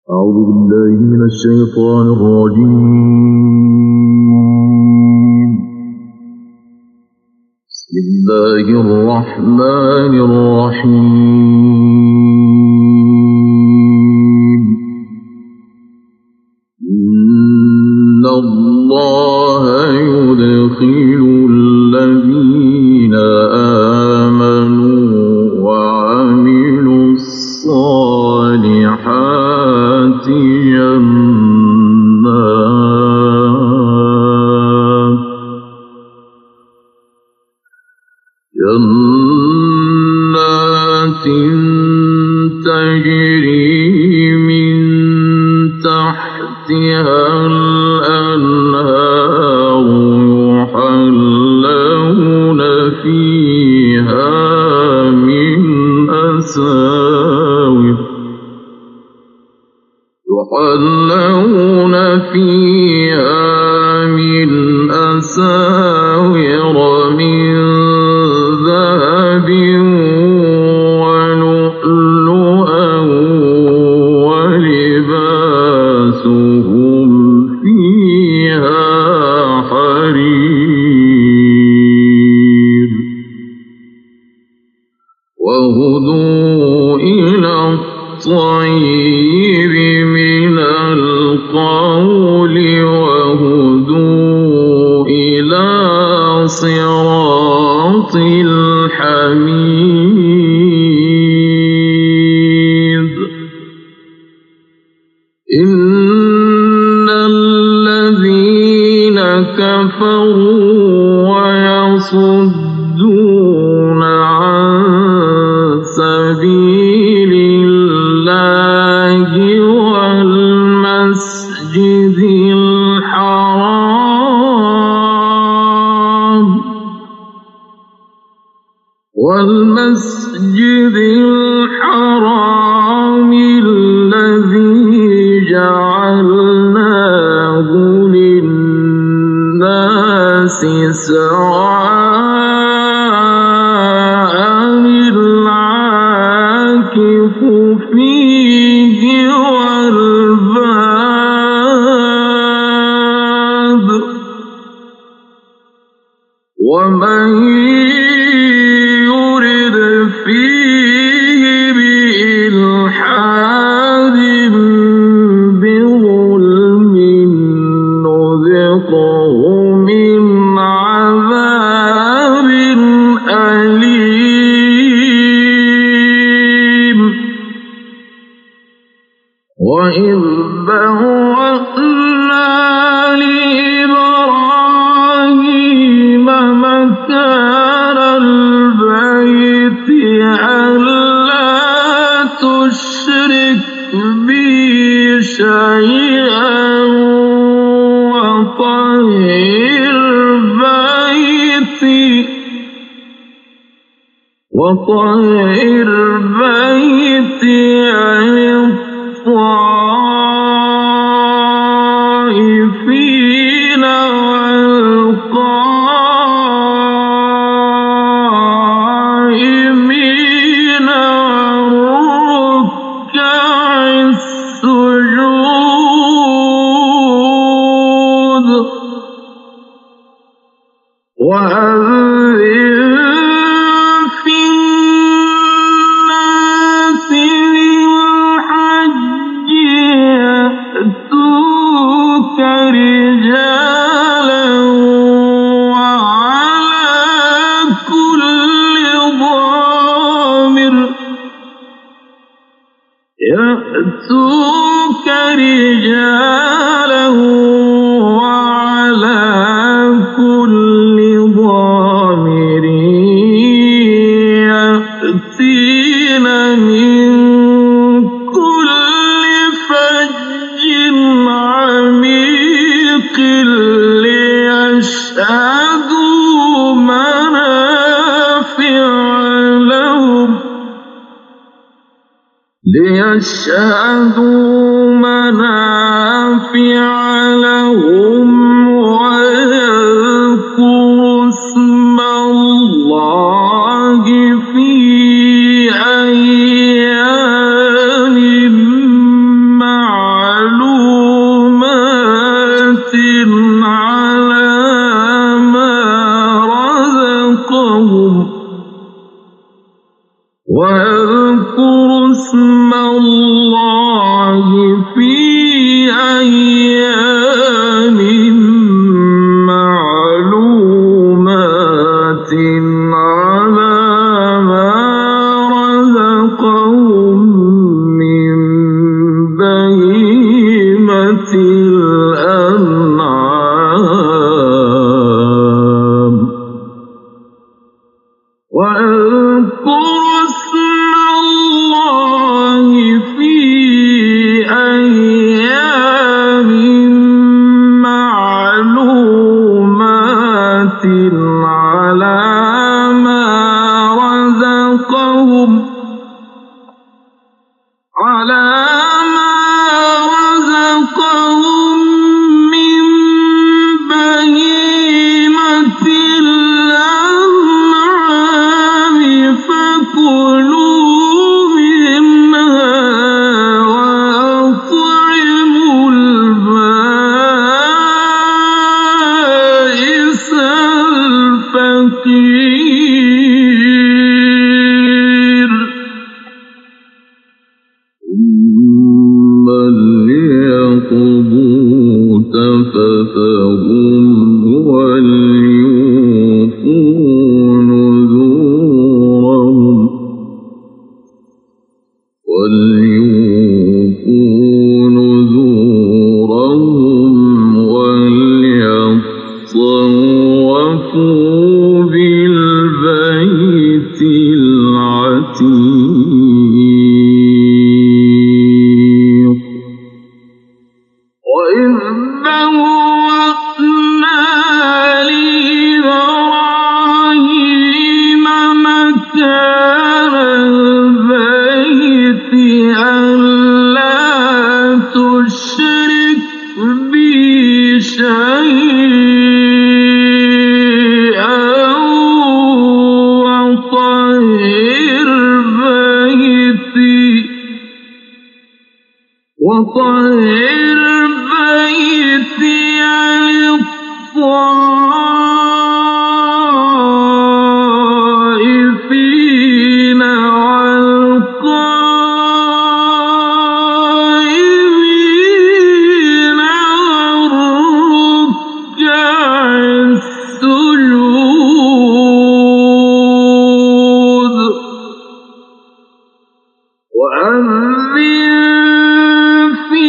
أعوذ بالله من الشيطان الرجيم. بسم الله الرحمن الرحيم. إن الله يدخل الذين آمنوا وعملوا الصالحات جنات تجري من تحتها الأنهار يحلون فيها من أساور من ذهب ولؤلؤا ولباسهم فيها حرير وهدوا إلى الطيب من القول وهدوا إلى صراط الحميد. إن الذين كفروا ويصدون عن سبيل الله والمسجد الحرام الذي جعلناه للناس سواء العاكف فيه والباد ومن يرد فيه بإلحاد بظلم نذقه من عذاب أليم. وإذ بوأنا لإبراهيم مكان البيت ألا تشرك بي شيئا وطهر بيتي للطائفين والقائمين والركع السجود. وأذن في الناس بالحج يأتوك رجالا وعلى كل ضامر يأتين من كل فج عميق ليشهدوا منافع لهم ويذكروا اسم الله في أيام معلومات. وطهر بيتي للطائفين والقائمين والركع السجود وأذن في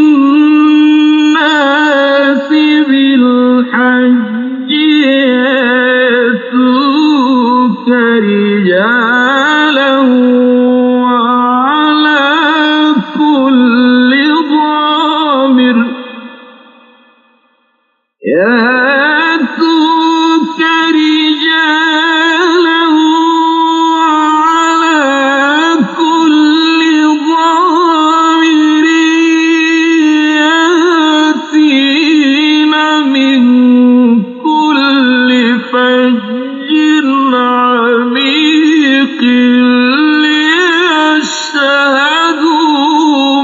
الناس بالحج يأتوك رجالا وعلى كل ضامر يأتوك رجالا وعلى كل ضامر يأتين من كل فج عميق ليشهدوا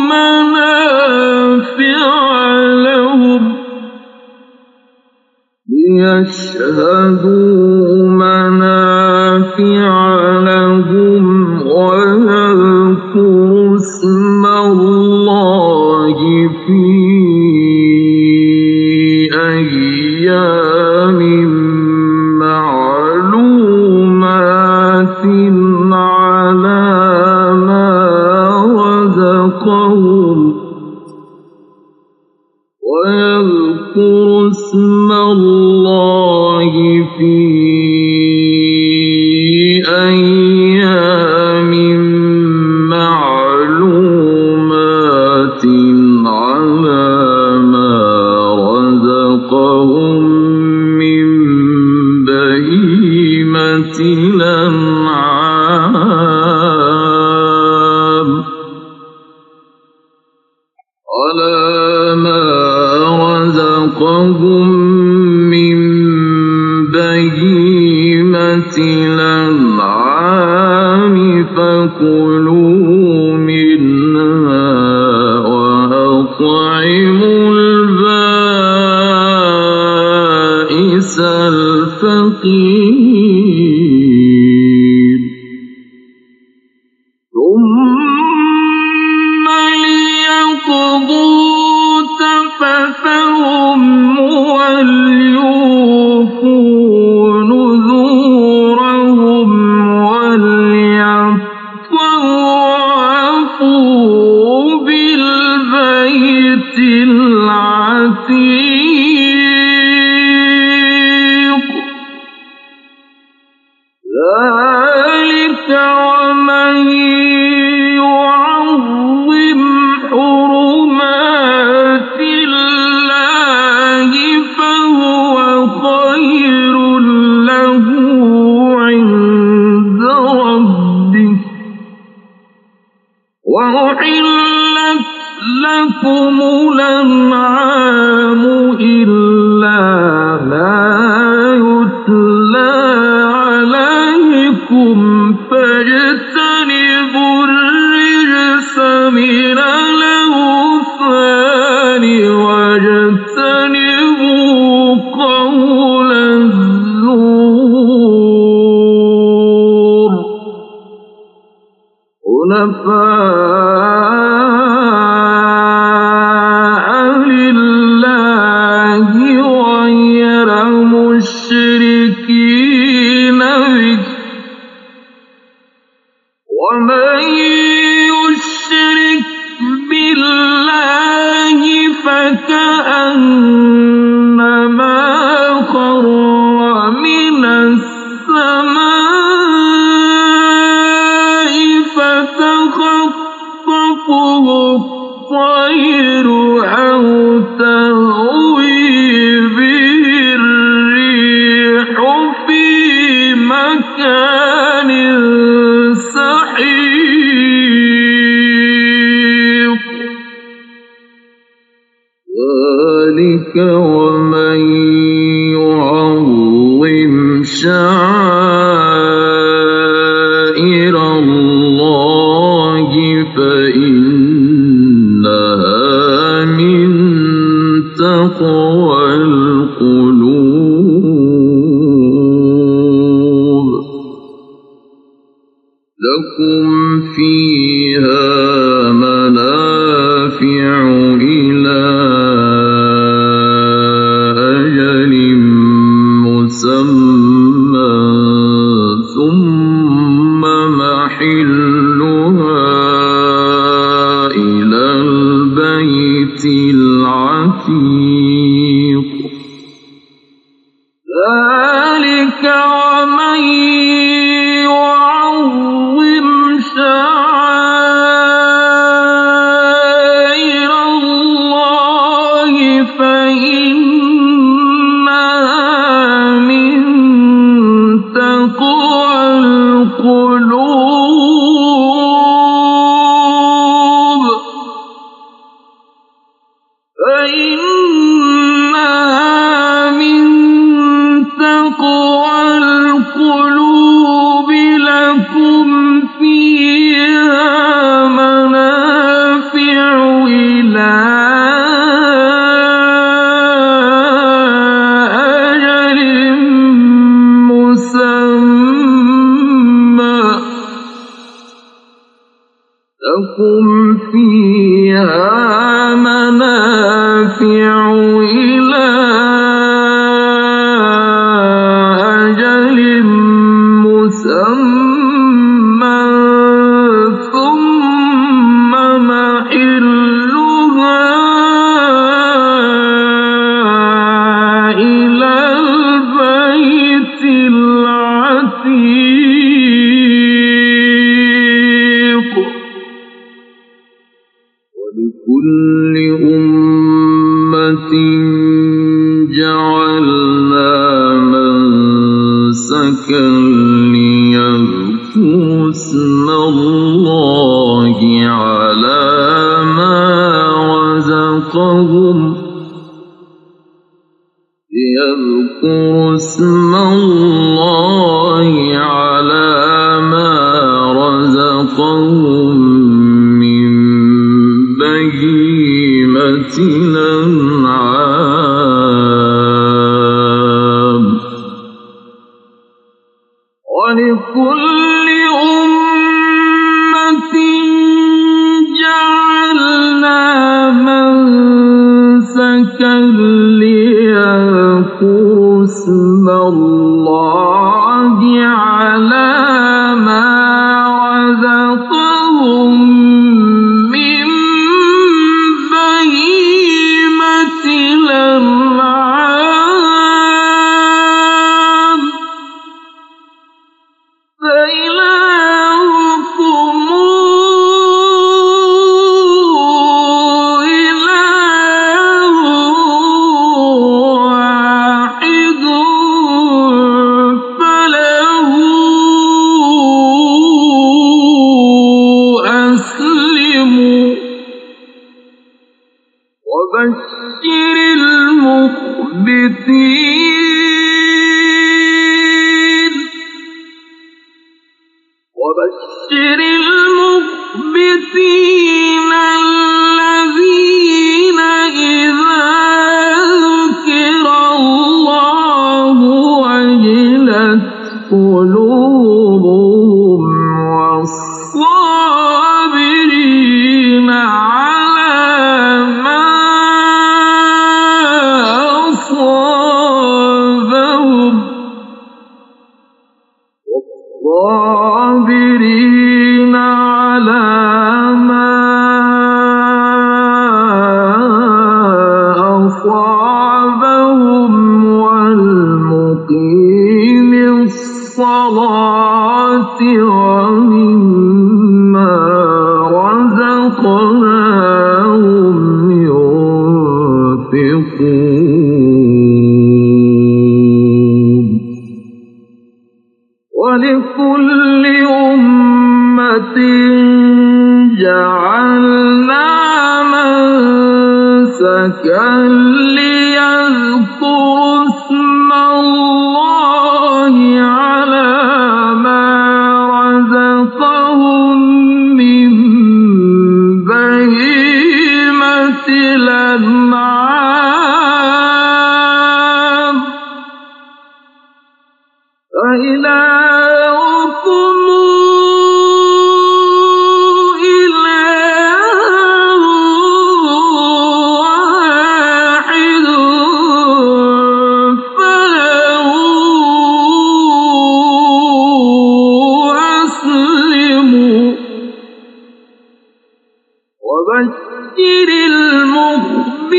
منافع لهم ويذكروا اسم الله في أيام معلومات على ما رزقهم ويذكروا اسم الله في أيام معلومات على ما رزقهم من بهيمة الأنعام على ما رزقهم من بهيمة الأنعام فكلوا منها وأطعموا البائس الفقير ثم ليقضوا تفثهم وليوفوا نذورهم وليطوفوا بالبيت العتيق ذلك ومن يعظم حرمات الله فهو خير له عند ربه وأحلت لكم الأنعام إلا ما يتلى عليكم فاجتنبوا الرجس من الأوثان واجتنبوا قول الزور حنفاء لله غير مشركين به ومن يشرك بالله فكأنما خر من السماء فتخطفه الطير أو تهوي به الريح في مكان سحيق ذلك ومن يعظم شعائر الله فإنها إلى أجل مسمى ثم محلها إلى البيت العتيق ذلك ومن يعظم شعائر الله فإنها من تقوى القلوب لكم فيها منافع إلى أجل مسمى لكم فيها منافع إلى أجل مسمى ثم محلها إلى البيت العتيق ولكل أمة جعلنا منسكا ليذكروا اسم الله على ما رزقهم من بهيمة الأنعام ولكل أمة جعلنا منسكا ليذكروا اسم الله على ما رزقهم من بهيمة الأنعام فإلهكم إله واحد فله أسلموا وبشر المخبتين الذين إذا ذكر الله وجلت قلوبهم والصابرين على ما أصابهم والصابرين على ما أصابهم والمقيم الصلاة ومما رزقناهم ينفقون ولكل أمة جعلنا منسكا ليذكروا اسم الله على ما رزقهم من بهيمة الأنعام فإلهكم إله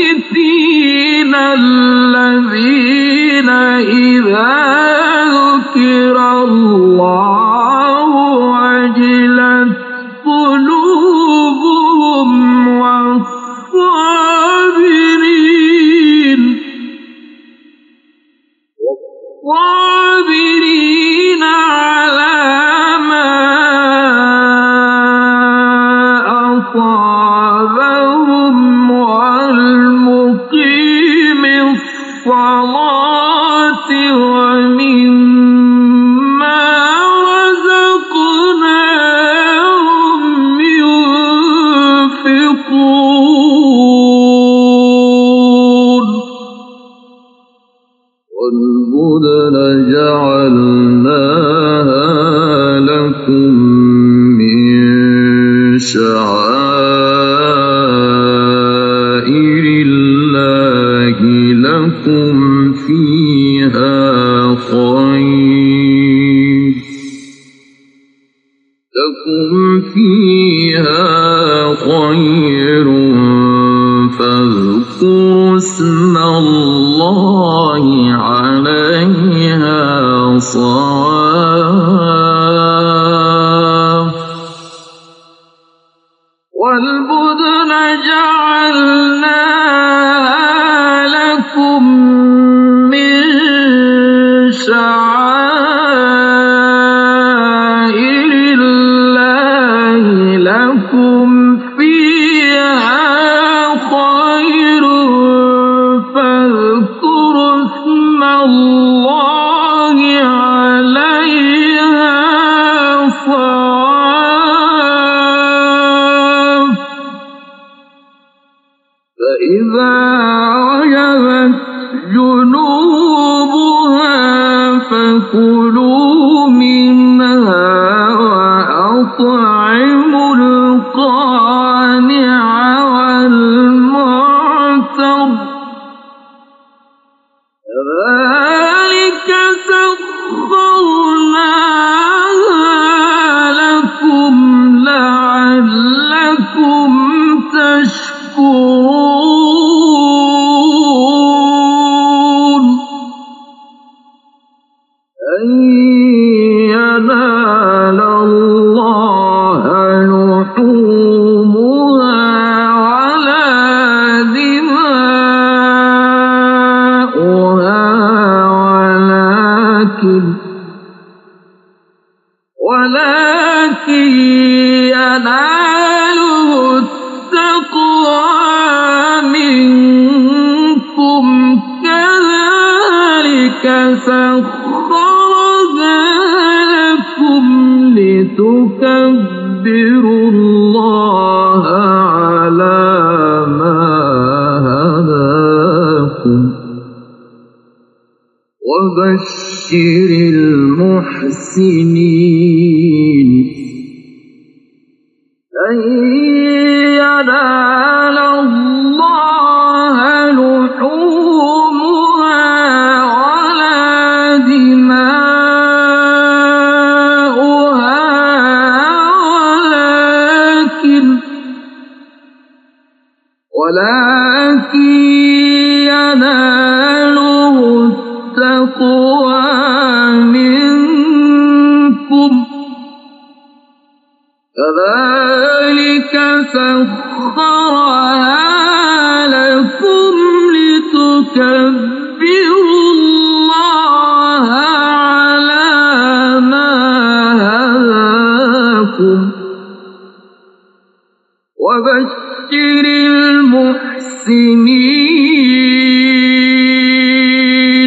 الْمُخْبِتِينَ الَّذِينَ إِذَا ذُكِرَ اللَّهُ وَجِلَتْ قُلُوبُهُمْ وَالصَّابِرِينَ عَلَىٰ مَا أَصَابَهُمْ وَالْمُقِيمِ الصَّلَاةِ وَمِمَّا رَزَقْنَاهُمْ يُنفِقُونَ وَالْبُدْنَ جَعَلْنَاهَا لَكُم مِّن شَعَائِرِ اللَّهِ لَكُمْ فِيهَا خَيْرٌ فاذكروا اسم الله عليها صواف والبدن جعلناها لكم من شعائر الله لكم فيها خير فاذكروا اسم الله عليها صواف فإذا وجبت جنوبها فكلوا منها وأطعموا القانع والمعتر كذلك سخرناها لكم لعلكم تشكرون أن ينال الله لحومها ولا دماؤها ولكن يناله التقوى منكم كذلك سخرها لكم لتكبروا الله على ما هداكم وبشر المحسنين أن ينال الله لحومها ولا دماؤها ولكن يناله التقوى منكم كذلك سخرها لكم لتكبروا الله على ما هداكم وبشر المحسنين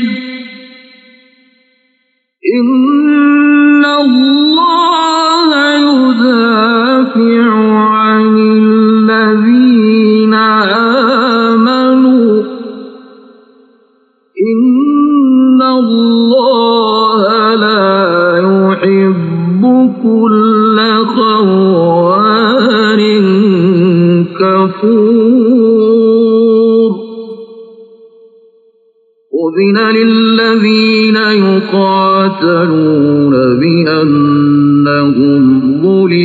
إن الله يدافع عن الذين آمنوا إن الله لا يحب كل خوان كفور أذن للذين يقاتلون بأنهم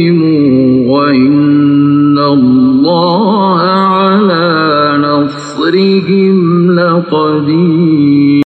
ظلموا وإن الله على نصرهم بأسرهم لقدير